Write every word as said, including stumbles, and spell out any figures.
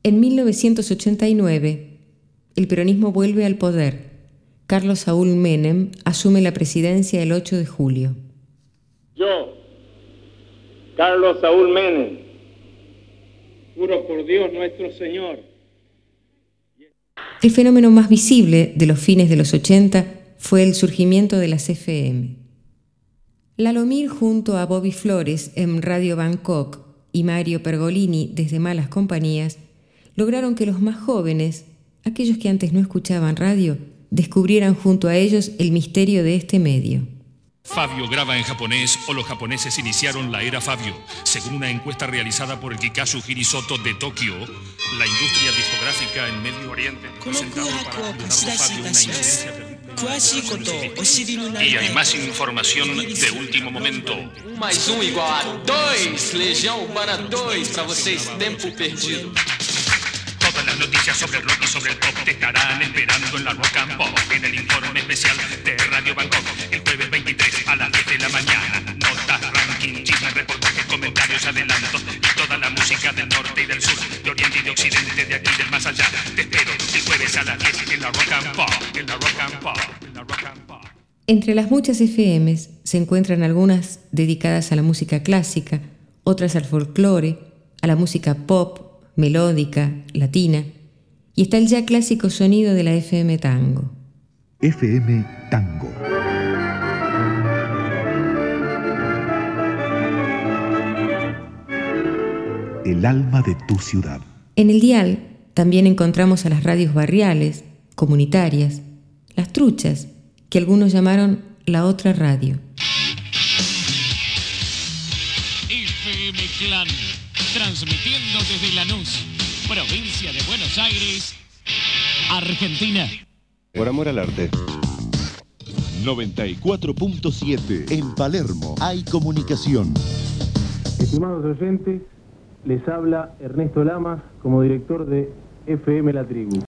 En mil novecientos ochenta y nueve, el peronismo vuelve al poder. Carlos Saúl Menem asume la presidencia el ocho de julio. Yo, Carlos Saúl Menem, juro por Dios nuestro Señor. El fenómeno más visible de los fines de los ochenta fue el surgimiento de las F M. Lalomir junto a Bobby Flores en Radio Bangkok y Mario Pergolini desde Malas Compañías lograron que los más jóvenes, aquellos que antes no escuchaban radio, descubrieran junto a ellos el misterio de este medio. Fabio graba en japonés o los japoneses iniciaron la era Fabio. Según una encuesta realizada por el Kikazu Hirisoto de Tokio, la industria discográfica en Medio Oriente presentado para Leonardo Fabio una influencia terrible. Y hay más información de último momento. Um mais um igual a dois, Legião Urbana dois, para vocês, Tempo Perdido. Todas las noticias sobre el rock y sobre el pop te estarán esperando en la Rock and Pop, en el informe especial de Radio Bangkok, el jueves veintitrés a las diez de la mañana. Notas, ranking, chismes, reportajes, comentarios, adelantos y toda la música del norte y del sur, de oriente y de occidente, de aquí y del más allá. Te espero el jueves a las diez en la Rock and Pop, en la Rock and Pop, en la Rock and Pop. Entre las muchas F Ms se encuentran algunas dedicadas a la música clásica, otras al folclore, a la música pop, melódica, latina, y está el ya clásico sonido de la F M Tango. F M Tango. El alma de tu ciudad. En el dial también encontramos a las radios barriales, comunitarias, las truchas, que algunos llamaron la otra radio. F M Clan, transmitiendo desde Lanús, provincia de Buenos Aires, Argentina. Por amor al arte. noventa y cuatro punto siete. En Palermo hay comunicación. Estimados oyentes, les habla Ernesto Lamas como director de F M La Tribu.